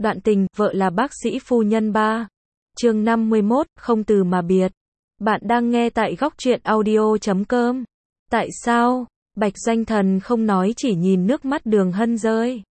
Đoạn tình, vợ là bác sĩ phu nhân 3. Chương 51, không từ mà biệt. Bạn đang nghe tại góc truyện audio.com. Tại sao? Bạch Doanh Thần không nói, chỉ nhìn nước mắt Đường Hân rơi.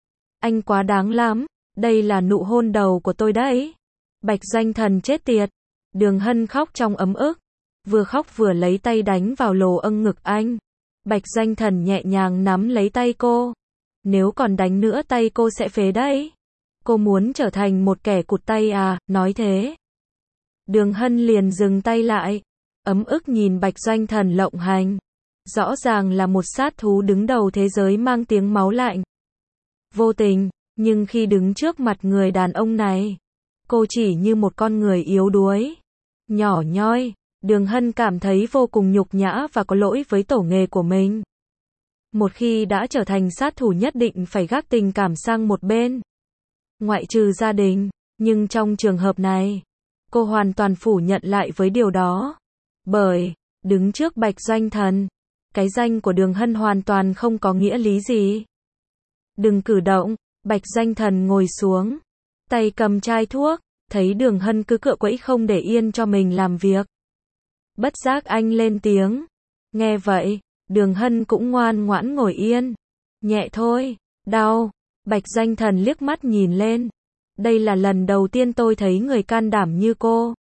Anh quá đáng lắm, đây là nụ hôn đầu của tôi đấy. Bạch Doanh Thần chết tiệt. Đường Hân khóc trong ấm ức, vừa khóc vừa lấy tay đánh vào lồ âng ngực anh. Bạch Doanh Thần nhẹ nhàng nắm lấy tay cô. Nếu còn đánh nữa tay cô sẽ phế đấy. Cô muốn trở thành một kẻ cụt tay à, nói thế. Đường Hân liền dừng tay lại, ấm ức nhìn Bạch Doanh Thần lộng hành. Rõ ràng là một sát thú đứng đầu thế giới mang tiếng máu lạnh. Vô tình, nhưng khi đứng trước mặt người đàn ông này, cô chỉ như một con người yếu đuối, nhỏ nhoi. Đường Hân cảm thấy vô cùng nhục nhã và có lỗi với tổ nghề của mình. Một khi đã trở thành sát thủ nhất định phải gác tình cảm sang một bên. Ngoại trừ gia đình, nhưng trong trường hợp này, cô hoàn toàn phủ nhận lại với điều đó. Bởi, đứng trước Bạch Doanh Thần, cái danh của Đường Hân hoàn toàn không có nghĩa lý gì. Đừng cử động, Bạch Doanh Thần ngồi xuống, tay cầm chai thuốc, thấy Đường Hân cứ cựa quẫy không để yên cho mình làm việc. Bất giác anh lên tiếng. Nghe vậy, Đường Hân cũng ngoan ngoãn ngồi yên. Nhẹ thôi, đau. Bạch Doanh Thần liếc mắt nhìn lên. Đây là lần đầu tiên tôi thấy người can đảm như cô.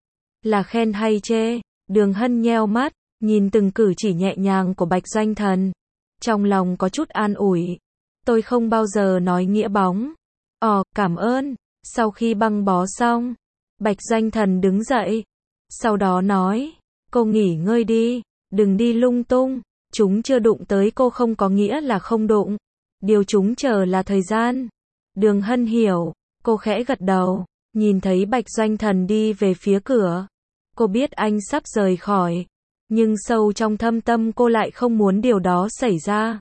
Là khen hay chê? Đường Hân nheo mắt, nhìn từng cử chỉ nhẹ nhàng của Bạch Doanh Thần. Trong lòng có chút an ủi. Tôi không bao giờ nói nghĩa bóng. Cảm ơn. Sau khi băng bó xong, Bạch Doanh Thần đứng dậy. Sau đó nói, cô nghỉ ngơi đi, đừng đi lung tung. Chúng chưa đụng tới cô không có nghĩa là không đụng. Điều chúng chờ là thời gian. Đường Hân hiểu, cô khẽ gật đầu, nhìn thấy Bạch Doanh Thần đi về phía cửa. Cô biết anh sắp rời khỏi, nhưng sâu trong thâm tâm cô lại không muốn điều đó xảy ra.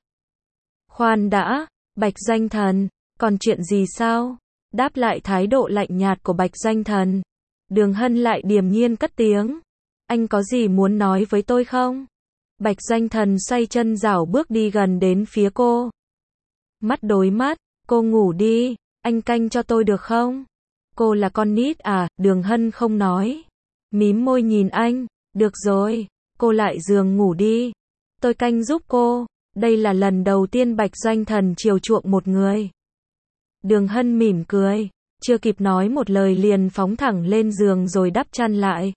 Khoan đã, Bạch Doanh Thần, còn chuyện gì sao? Đáp lại thái độ lạnh nhạt của Bạch Doanh Thần, Đường Hân lại điềm nhiên cất tiếng. Anh có gì muốn nói với tôi không? Bạch Doanh Thần xoay chân rảo bước đi gần đến phía cô. Mắt đối mắt, cô ngủ đi, anh canh cho tôi được không? Cô là con nít à? Đường Hân không nói. Mím môi nhìn anh, được rồi, cô lại giường ngủ đi. Tôi canh giúp cô. Đây là lần đầu tiên Bạch Doanh Thần chiều chuộng một người. Đường Hân mỉm cười, chưa kịp nói một lời liền phóng thẳng lên giường rồi đắp chăn lại.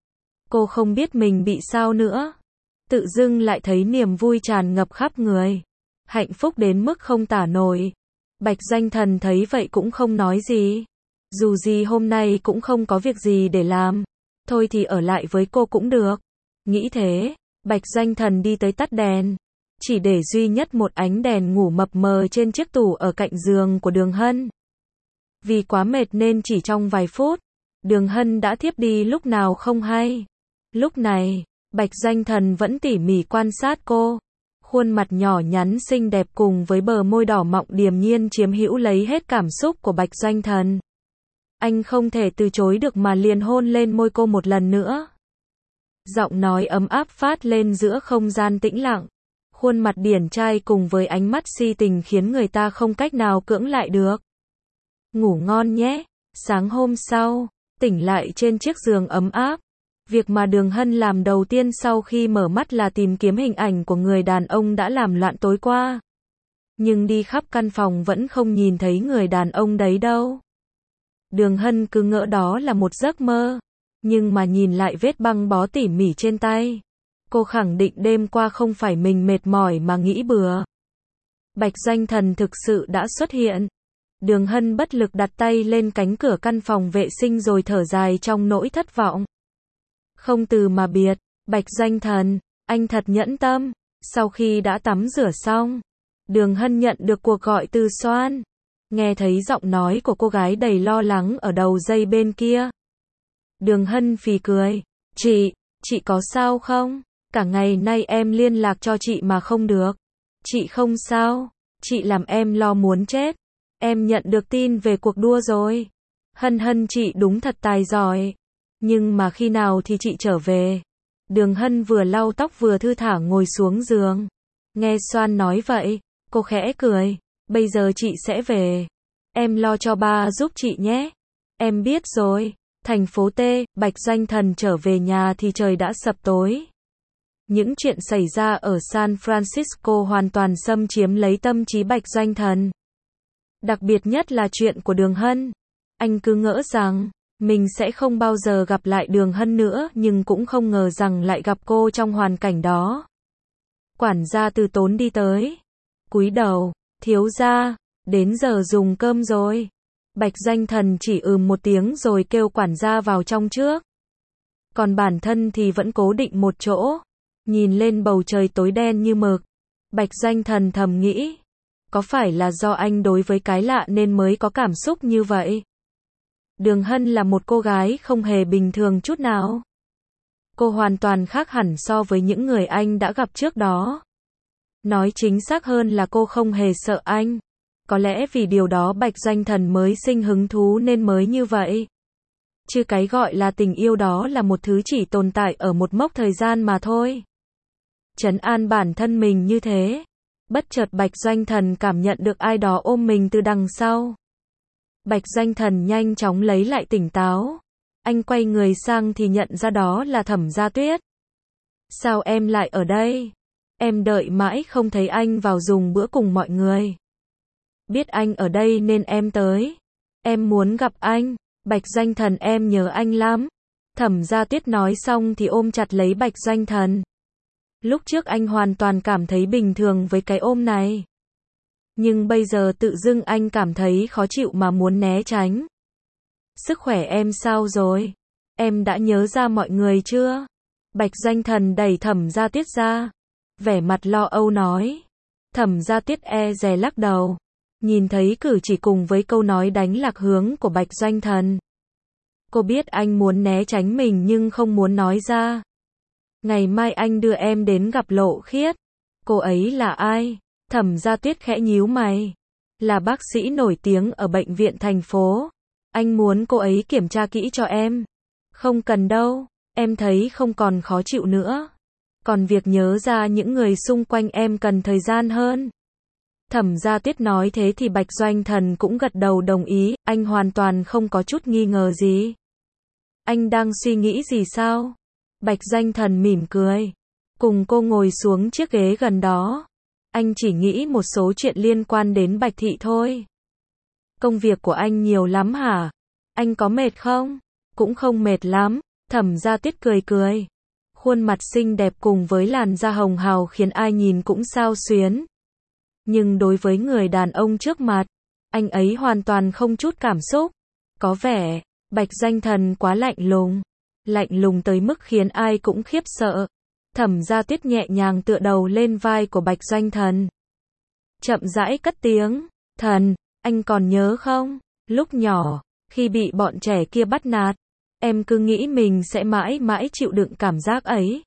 Cô không biết mình bị sao nữa. Tự dưng lại thấy niềm vui tràn ngập khắp người. Hạnh phúc đến mức không tả nổi. Bạch Doanh Thần thấy vậy cũng không nói gì. Dù gì hôm nay cũng không có việc gì để làm. Thôi thì ở lại với cô cũng được. Nghĩ thế, Bạch Doanh Thần đi tới tắt đèn. Chỉ để duy nhất một ánh đèn ngủ mập mờ trên chiếc tủ ở cạnh giường của Đường Hân. Vì quá mệt nên chỉ trong vài phút, Đường Hân đã thiếp đi lúc nào không hay. Lúc này, Bạch Doanh Thần vẫn tỉ mỉ quan sát cô. Khuôn mặt nhỏ nhắn xinh đẹp cùng với bờ môi đỏ mọng điềm nhiên chiếm hữu lấy hết cảm xúc của Bạch Doanh Thần. Anh không thể từ chối được mà liền hôn lên môi cô một lần nữa. Giọng nói ấm áp phát lên giữa không gian tĩnh lặng. Khuôn mặt điển trai cùng với ánh mắt si tình khiến người ta không cách nào cưỡng lại được. Ngủ ngon nhé. Sáng hôm sau, tỉnh lại trên chiếc giường ấm áp. Việc mà Đường Hân làm đầu tiên sau khi mở mắt là tìm kiếm hình ảnh của người đàn ông đã làm loạn tối qua. Nhưng đi khắp căn phòng vẫn không nhìn thấy người đàn ông đấy đâu. Đường Hân cứ ngỡ đó là một giấc mơ. Nhưng mà nhìn lại vết băng bó tỉ mỉ trên tay. Cô khẳng định đêm qua không phải mình mệt mỏi mà nghĩ bừa. Bạch Doanh Thần thực sự đã xuất hiện. Đường Hân bất lực đặt tay lên cánh cửa căn phòng vệ sinh rồi thở dài trong nỗi thất vọng. Không từ mà biệt. Bạch Doanh Thần, anh thật nhẫn tâm. Sau khi đã tắm rửa xong, Đường Hân nhận được cuộc gọi từ Soan. Nghe thấy giọng nói của cô gái đầy lo lắng ở đầu dây bên kia. Đường Hân phì cười. Chị có sao không? Cả ngày nay em liên lạc cho chị mà không được. Chị không sao. Chị làm em lo muốn chết. Em nhận được tin về cuộc đua rồi. Hân chị đúng thật tài giỏi. Nhưng mà khi nào thì chị trở về? Đường Hân vừa lau tóc vừa thư thả ngồi xuống giường. Nghe Soan nói vậy, cô khẽ cười. Bây giờ chị sẽ về. Em lo cho ba giúp chị nhé. Em biết rồi. Thành phố T, Bạch Doanh Thần trở về nhà thì trời đã sập tối. Những chuyện xảy ra ở San Francisco hoàn toàn xâm chiếm lấy tâm trí Bạch Doanh Thần. Đặc biệt nhất là chuyện của Đường Hân. Anh cứ ngỡ rằng mình sẽ không bao giờ gặp lại Đường Hân nữa, nhưng cũng không ngờ rằng lại gặp cô trong hoàn cảnh đó. Quản gia Từ Tốn đi tới, cúi đầu, thiếu gia, đến giờ dùng cơm rồi. Bạch Doanh Thần chỉ một tiếng rồi kêu quản gia vào trong trước. Còn bản thân thì vẫn cố định một chỗ, nhìn lên bầu trời tối đen như mực. Bạch Doanh Thần thầm nghĩ, có phải là do anh đối với cái lạ nên mới có cảm xúc như vậy? Đường Hân là một cô gái không hề bình thường chút nào. Cô hoàn toàn khác hẳn so với những người anh đã gặp trước đó. Nói chính xác hơn là cô không hề sợ anh. Có lẽ vì điều đó Bạch Doanh Thần mới sinh hứng thú nên mới như vậy. Chứ cái gọi là tình yêu đó là một thứ chỉ tồn tại ở một mốc thời gian mà thôi. Trấn an bản thân mình như thế. Bất chợt Bạch Doanh Thần cảm nhận được ai đó ôm mình từ đằng sau. Bạch Doanh Thần nhanh chóng lấy lại tỉnh táo. Anh quay người sang thì nhận ra đó là Thẩm Gia Tuyết. Sao em lại ở đây? Em đợi mãi không thấy anh vào dùng bữa cùng mọi người. Biết anh ở đây nên em tới. Em muốn gặp anh. Bạch Doanh Thần, em nhớ anh lắm. Thẩm Gia Tuyết nói xong thì ôm chặt lấy Bạch Doanh Thần. Lúc trước anh hoàn toàn cảm thấy bình thường với cái ôm này. Nhưng bây giờ tự dưng anh cảm thấy khó chịu mà muốn né tránh. Sức khỏe em sao rồi? Em đã nhớ ra mọi người chưa? Bạch Doanh Thần đẩy Thẩm Gia Tuyết ra. Vẻ mặt lo âu nói. Thẩm Gia Tuyết dè lắc đầu. Nhìn thấy cử chỉ cùng với câu nói đánh lạc hướng của Bạch Doanh Thần. Cô biết anh muốn né tránh mình nhưng không muốn nói ra. Ngày mai anh đưa em đến gặp Lộ Khiết. Cô ấy là ai? Thẩm Gia Tuyết khẽ nhíu mày. Là bác sĩ nổi tiếng ở bệnh viện thành phố. Anh muốn cô ấy kiểm tra kỹ cho em. Không cần đâu, em thấy không còn khó chịu nữa. Còn việc nhớ ra những người xung quanh em cần thời gian hơn. Thẩm Gia Tuyết nói thế thì Bạch Doanh Thần cũng gật đầu đồng ý, anh hoàn toàn không có chút nghi ngờ gì. Anh đang suy nghĩ gì sao? Bạch Doanh Thần mỉm cười. Cùng cô ngồi xuống chiếc ghế gần đó. Anh chỉ nghĩ một số chuyện liên quan đến Bạch Thị thôi. Công việc của anh nhiều lắm hả? Anh có mệt không? Cũng không mệt lắm. Thẩm Gia Tuyết cười cười. Khuôn mặt xinh đẹp cùng với làn da hồng hào khiến ai nhìn cũng xao xuyến. Nhưng đối với người đàn ông trước mặt, anh ấy hoàn toàn không chút cảm xúc. Có vẻ, Bạch Doanh Thần quá lạnh lùng. Lạnh lùng tới mức khiến ai cũng khiếp sợ. Thẩm Gia Tuyết nhẹ nhàng tựa đầu lên vai của Bạch Doanh Thần. Chậm rãi cất tiếng. Thần, anh còn nhớ không? Lúc nhỏ, khi bị bọn trẻ kia bắt nạt, em cứ nghĩ mình sẽ mãi mãi chịu đựng cảm giác ấy.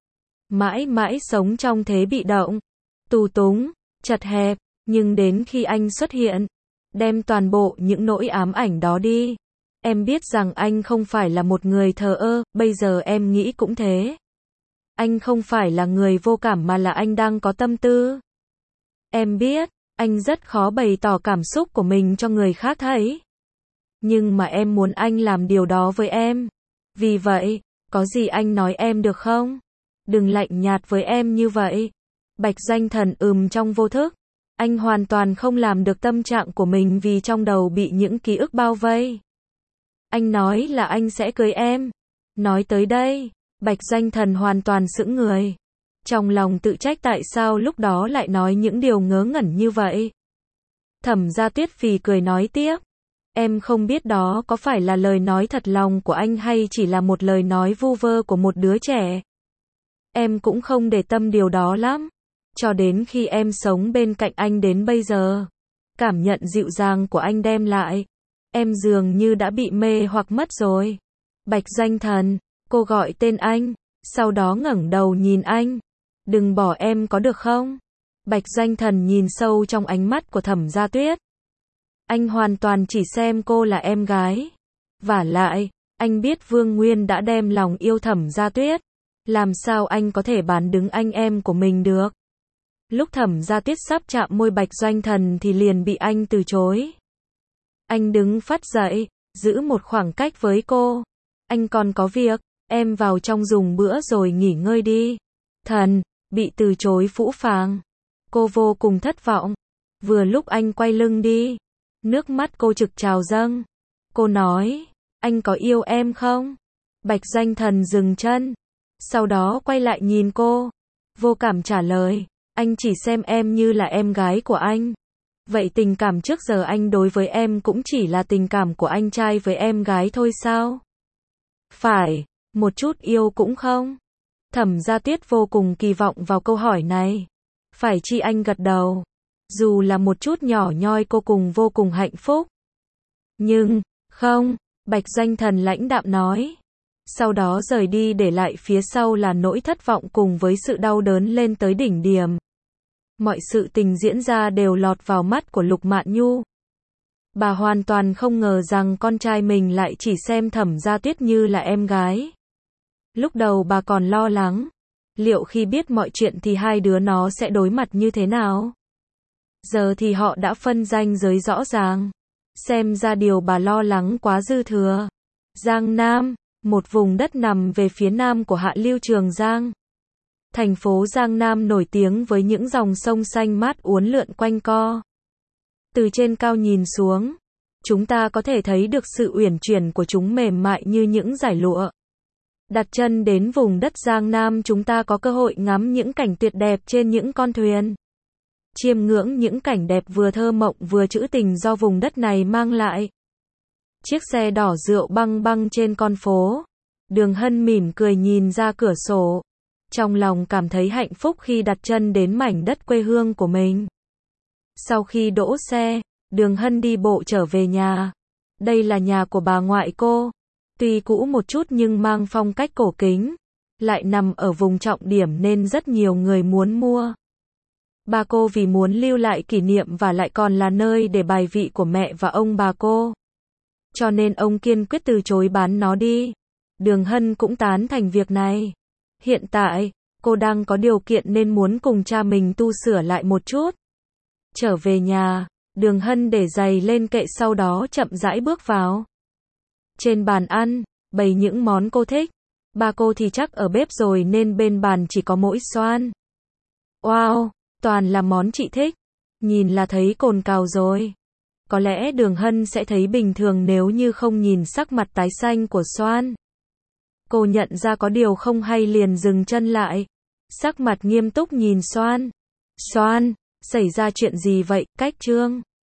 Mãi mãi sống trong thế bị động, tù túng, chật hẹp, nhưng đến khi anh xuất hiện, đem toàn bộ những nỗi ám ảnh đó đi. Em biết rằng anh không phải là một người thờ ơ, bây giờ em nghĩ cũng thế. Anh không phải là người vô cảm mà là anh đang có tâm tư. Em biết, anh rất khó bày tỏ cảm xúc của mình cho người khác thấy. Nhưng mà em muốn anh làm điều đó với em. Vì vậy, có gì anh nói em được không? Đừng lạnh nhạt với em như vậy. Bạch Doanh Thần trong vô thức. Anh hoàn toàn không làm được tâm trạng của mình vì trong đầu bị những ký ức bao vây. Anh nói là anh sẽ cưới em. Nói tới đây, Bạch Doanh Thần hoàn toàn sững người. Trong lòng tự trách tại sao lúc đó lại nói những điều ngớ ngẩn như vậy. Thẩm Gia Tuyết phì cười nói tiếp. Em không biết đó có phải là lời nói thật lòng của anh hay chỉ là một lời nói vu vơ của một đứa trẻ. Em cũng không để tâm điều đó lắm. Cho đến khi em sống bên cạnh anh đến bây giờ. Cảm nhận dịu dàng của anh đem lại. Em dường như đã bị mê hoặc mất rồi. Bạch Doanh Thần, cô gọi tên anh, sau đó ngẩng đầu nhìn anh. Đừng bỏ em có được không? Bạch Doanh Thần nhìn sâu trong ánh mắt của Thẩm Gia Tuyết. Anh hoàn toàn chỉ xem cô là em gái. Vả lại, anh biết Vương Nguyên đã đem lòng yêu Thẩm Gia Tuyết. Làm sao anh có thể bán đứng anh em của mình được? Lúc Thẩm Gia Tuyết sắp chạm môi Bạch Doanh Thần thì liền bị anh từ chối. Anh đứng phắt dậy, giữ một khoảng cách với cô. Anh còn có việc, em vào trong dùng bữa rồi nghỉ ngơi đi. Thần, bị từ chối phũ phàng. Cô vô cùng thất vọng. Vừa lúc anh quay lưng đi, nước mắt cô trực trào dâng. Cô nói, anh có yêu em không? Bạch Doanh Thần dừng chân, sau đó quay lại nhìn cô. Vô cảm trả lời, anh chỉ xem em như là em gái của anh. Vậy tình cảm trước giờ anh đối với em cũng chỉ là tình cảm của anh trai với em gái thôi sao? Phải, một chút yêu cũng không? Thẩm Gia Tuyết vô cùng kỳ vọng vào câu hỏi này. Phải chi anh gật đầu. Dù là một chút nhỏ nhoi cô cùng vô cùng hạnh phúc. Nhưng, không, Bạch Doanh Thần lãnh đạm nói. Sau đó rời đi để lại phía sau là nỗi thất vọng cùng với sự đau đớn lên tới đỉnh điểm. Mọi sự tình diễn ra đều lọt vào mắt của Lục Mạn Nhu. Bà hoàn toàn không ngờ rằng con trai mình lại chỉ xem Thẩm Gia Tuyết như là em gái. Lúc đầu bà còn lo lắng, liệu khi biết mọi chuyện thì hai đứa nó sẽ đối mặt như thế nào? Giờ thì họ đã phân ranh giới rõ ràng. Xem ra điều bà lo lắng quá dư thừa. Giang Nam, một vùng đất nằm về phía nam của Hạ Lưu Trường Giang. Thành phố Giang Nam nổi tiếng với những dòng sông xanh mát uốn lượn quanh co. Từ trên cao nhìn xuống, chúng ta có thể thấy được sự uyển chuyển của chúng mềm mại như những dải lụa. Đặt chân đến vùng đất Giang Nam chúng ta có cơ hội ngắm những cảnh tuyệt đẹp trên những con thuyền. Chiêm ngưỡng những cảnh đẹp vừa thơ mộng vừa trữ tình do vùng đất này mang lại. Chiếc xe đỏ rượu băng băng trên con phố. Đường Hân mỉm cười nhìn ra cửa sổ. Trong lòng cảm thấy hạnh phúc khi đặt chân đến mảnh đất quê hương của mình. Sau khi đỗ xe, Đường Hân đi bộ trở về nhà. Đây là nhà của bà ngoại cô. Tuy cũ một chút nhưng mang phong cách cổ kính. Lại nằm ở vùng trọng điểm nên rất nhiều người muốn mua. Bà cô vì muốn lưu lại kỷ niệm và lại còn là nơi để bài vị của mẹ và ông bà cô. Cho nên ông kiên quyết từ chối bán nó đi. Đường Hân cũng tán thành việc này. Hiện tại, cô đang có điều kiện nên muốn cùng cha mình tu sửa lại một chút. Trở về nhà, Đường Hân để giày lên kệ sau đó chậm rãi bước vào. Trên bàn ăn, bày những món cô thích. Ba cô thì chắc ở bếp rồi nên bên bàn chỉ có mỗi xoan. Wow, toàn là món chị thích. Nhìn là thấy cồn cào rồi. Có lẽ Đường Hân sẽ thấy bình thường nếu như không nhìn sắc mặt tái xanh của xoan. Cô nhận ra có điều không hay liền dừng chân lại. Sắc mặt nghiêm túc nhìn xoan. Xoan, xảy ra chuyện gì vậy, Cách Trương?